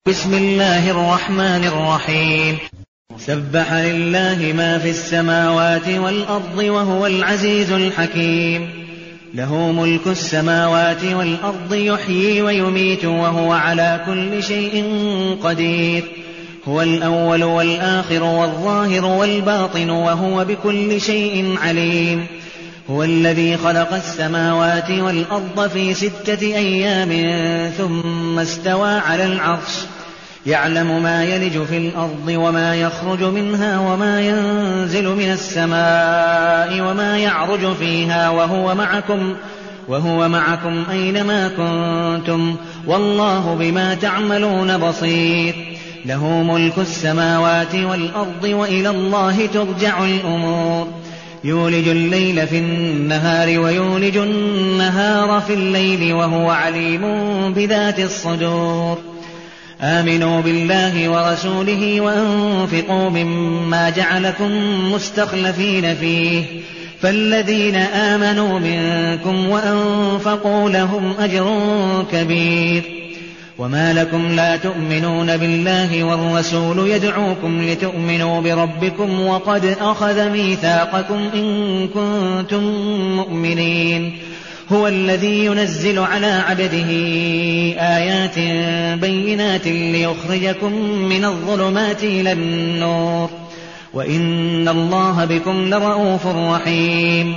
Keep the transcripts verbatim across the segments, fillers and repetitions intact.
بسم الله الرحمن الرحيم. سبح لله ما في السماوات والأرض وهو العزيز الحكيم. له ملك السماوات والأرض يحيي ويميت وهو على كل شيء قدير. هو الأول والآخر والظاهر والباطن وهو بكل شيء عليم. هو الذي خلق السماوات والأرض في ستة أيام ثم استوى على العرش يعلم ما يلج في الأرض وما يخرج منها وما ينزل من السماء وما يعرج فيها وهو معكم وهو معكم أينما كنتم والله بما تعملون بصير. له ملك السماوات والأرض وإلى الله ترجع الأمور. يولج الليل في النهار ويولج النهار في الليل وهو عليم بذات الصدور. آمنوا بالله ورسوله وأنفقوا مما جعلكم مستخلفين فيه فالذين آمنوا منكم وأنفقوا لهم أجر كبير. وما لكم لا تؤمنون بالله والرسول يدعوكم لتؤمنوا بربكم وقد أخذ ميثاقكم إن كنتم مؤمنين. هو الذي ينزل على عبده آيات بينات ليخرجكم من الظلمات إلى النور وإن الله بكم لرءوف رحيم.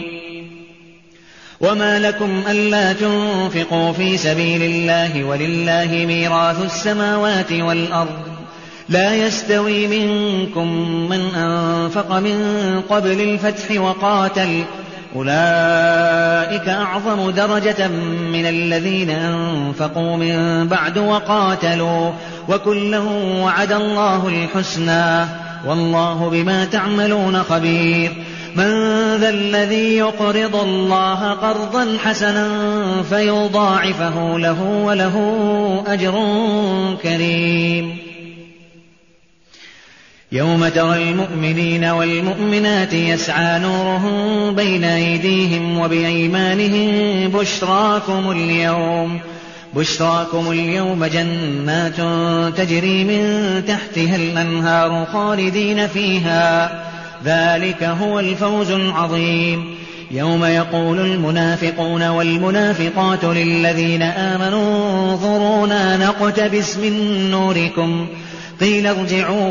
وما لكم ألا تنفقوا في سبيل الله ولله ميراث السماوات والأرض لا يستوي منكم من أنفق من قبل الفتح وقاتل أولئك أعظم درجة من الذين أنفقوا من بعد وقاتلوا وكلا وعد الله الحسنى والله بما تعملون خبير. من ذا الذي يقرض الله قرضا حسنا فيضاعفه له وله أجر كريم. يوم ترى المؤمنين والمؤمنات يسعى نورهم بين أيديهم وبأيمانهم بشراكم اليوم بشراكم اليوم جنات تجري من تحتها الأنهار خالدين فيها ذلك هو الفوز العظيم. يوم يقول المنافقون والمنافقات للذين آمنوا انظرونا نقتبس من نوركم قيل ارجعوا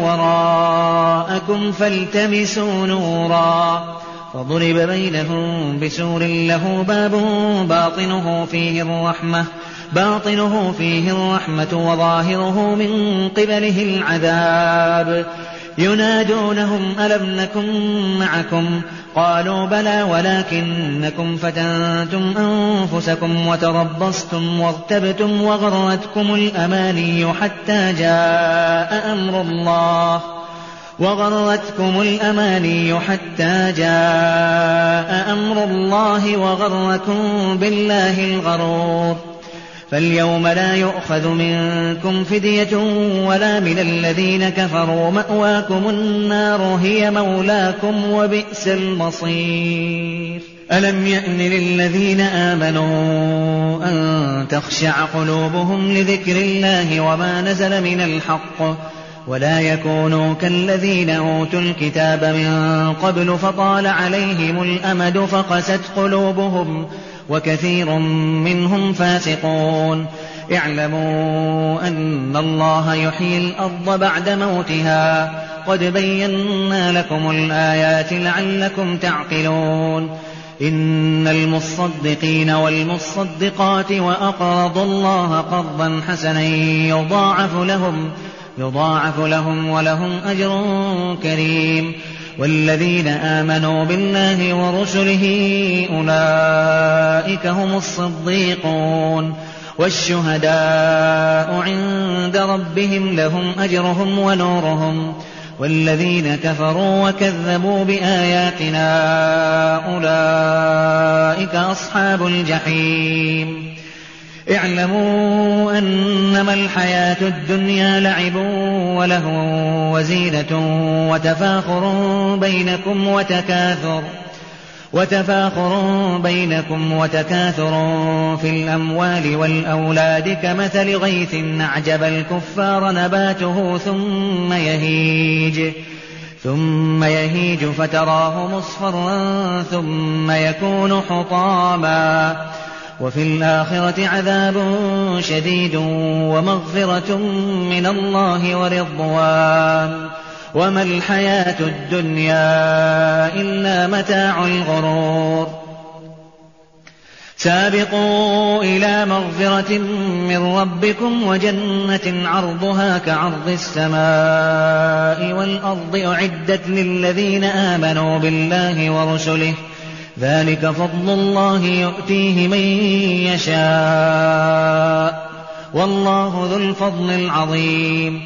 وراءكم فالتمسوا نورا فضرب بينهم بسور له باب باطنه فيه الرحمة باطنه فيه الرحمة وظاهره من قبله العذاب. ينادونهم ألم نكن معكم قالوا بلى ولكنكم فتنتم أنفسكم وتربصتم وارتبتم وغرتكم الأماني حتى جاء أمر الله وغرتكم الأماني حتى جاء أمر الله وغركم بالله الغرور. فاليوم لا يؤخذ منكم فدية ولا من الذين كفروا مأواكم النار هي مولاكم وبئس المصير. ألم يأن للذين آمنوا أن تخشع قلوبهم لذكر الله وما نزل من الحق ولا يكونوا كالذين أوتوا الكتاب من قبل فطال عليهم الأمد فقست قلوبهم وكثير منهم فاسقون. اعلموا أن الله يحيي الأرض بعد موتها قد بينا لكم الآيات لعلكم تعقلون. إن المصدقين والمصدقات وأقرضوا الله قرضا حسنا يضاعف لهم يضاعف لهم ولهم أجر كريم. والذين آمنوا بالله ورسله أولئك هم الصديقون والشهداء عند ربهم لهم أجرهم ونورهم. والذين كفروا وكذبوا بآياتنا أولئك أصحاب الجحيم. اعلموا أنما الحياة الدنيا لعب ولهو وزينة وتفاخر بينكم وتكاثر وتفاخر بينكم وتكاثر في الأموال والأولاد كمثل غيث أعجب الكفار نباته ثم يهيج ثم يهيج فتراه مصفرا ثم يكون حطاما وفي الآخرة عذاب شديد ومغفرة من الله ورضوان وما الحياة الدنيا إلا متاع الغرور. سابقوا إلى مغفرة من ربكم وجنة عرضها كعرض السماء والأرض أعدت للذين آمنوا بالله ورسله ذلك فضل الله يؤتيه من يشاء والله ذو الفضل العظيم.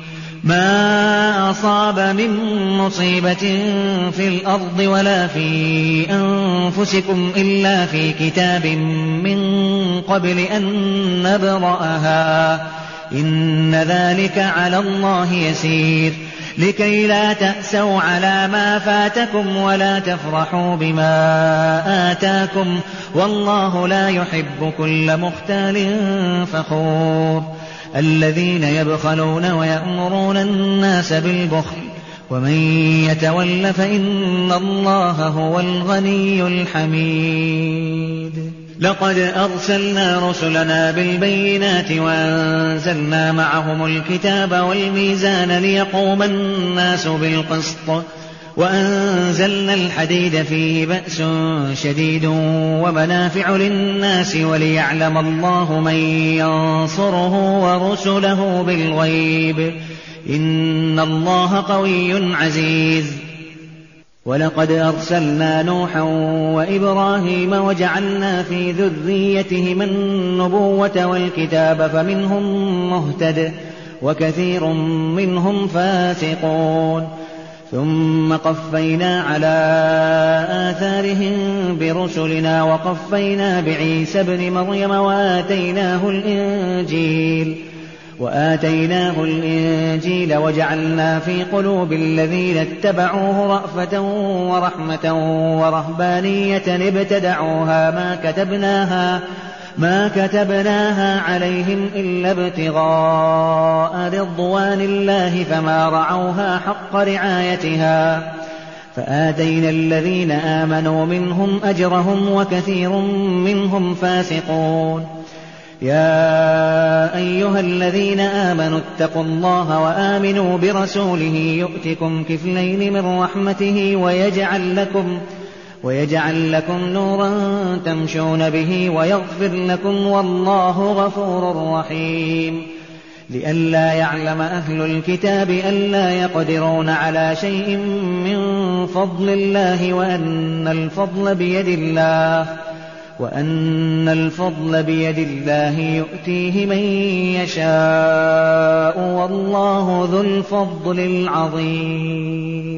ما أصاب من مصيبة في الأرض ولا في أنفسكم إلا في كتاب من قبل أن نبرأها إن ذلك على الله يسير لكي لا تأسوا على ما فاتكم ولا تفرحوا بما آتاكم والله لا يحب كل مختال فخور. الذين يبخلون ويأمرون الناس بالبخل ومن يتول فإن الله هو الغني الحميد. لقد أرسلنا رسلنا بالبينات وأنزلنا معهم الكتاب والميزان ليقوم الناس بالقسط وأنزلنا الحديد فيه بأس شديد ومنافع للناس وليعلم الله من ينصره ورسله بالغيب إن الله قوي عزيز. ولقد أرسلنا نوحا وإبراهيم وجعلنا في ذريتهما النبوة والكتاب فمنهم مهتد وكثير منهم فاسقون ثم قفينا على آثارهم برسلنا وقفينا بعيسى ابن مريم وآتيناه الإنجيل وآتيناه الإنجيل وجعلنا في قلوب الذين اتبعوه رأفة ورحمة ورهبانية ابتدعوها ما كتبناها ما كتبناها عليهم إلا ابتغاء رضوان الله فما رعوها حق رعايتها فآتينا الذين آمنوا منهم أجرهم وكثير منهم فاسقون. يا أيها الذين آمنوا اتقوا الله وآمنوا برسوله يؤتكم كفلين من رحمته ويجعل لكم ويجعل لكم نورا تمشون به ويغفر لكم والله غفور رحيم. لئلا يعلم أهل الكتاب ألا يقدرون على شيء من فضل الله وأن الفضل بيد الله وأن الفضل بيد الله يؤتيه من يشاء والله ذو الفضل العظيم.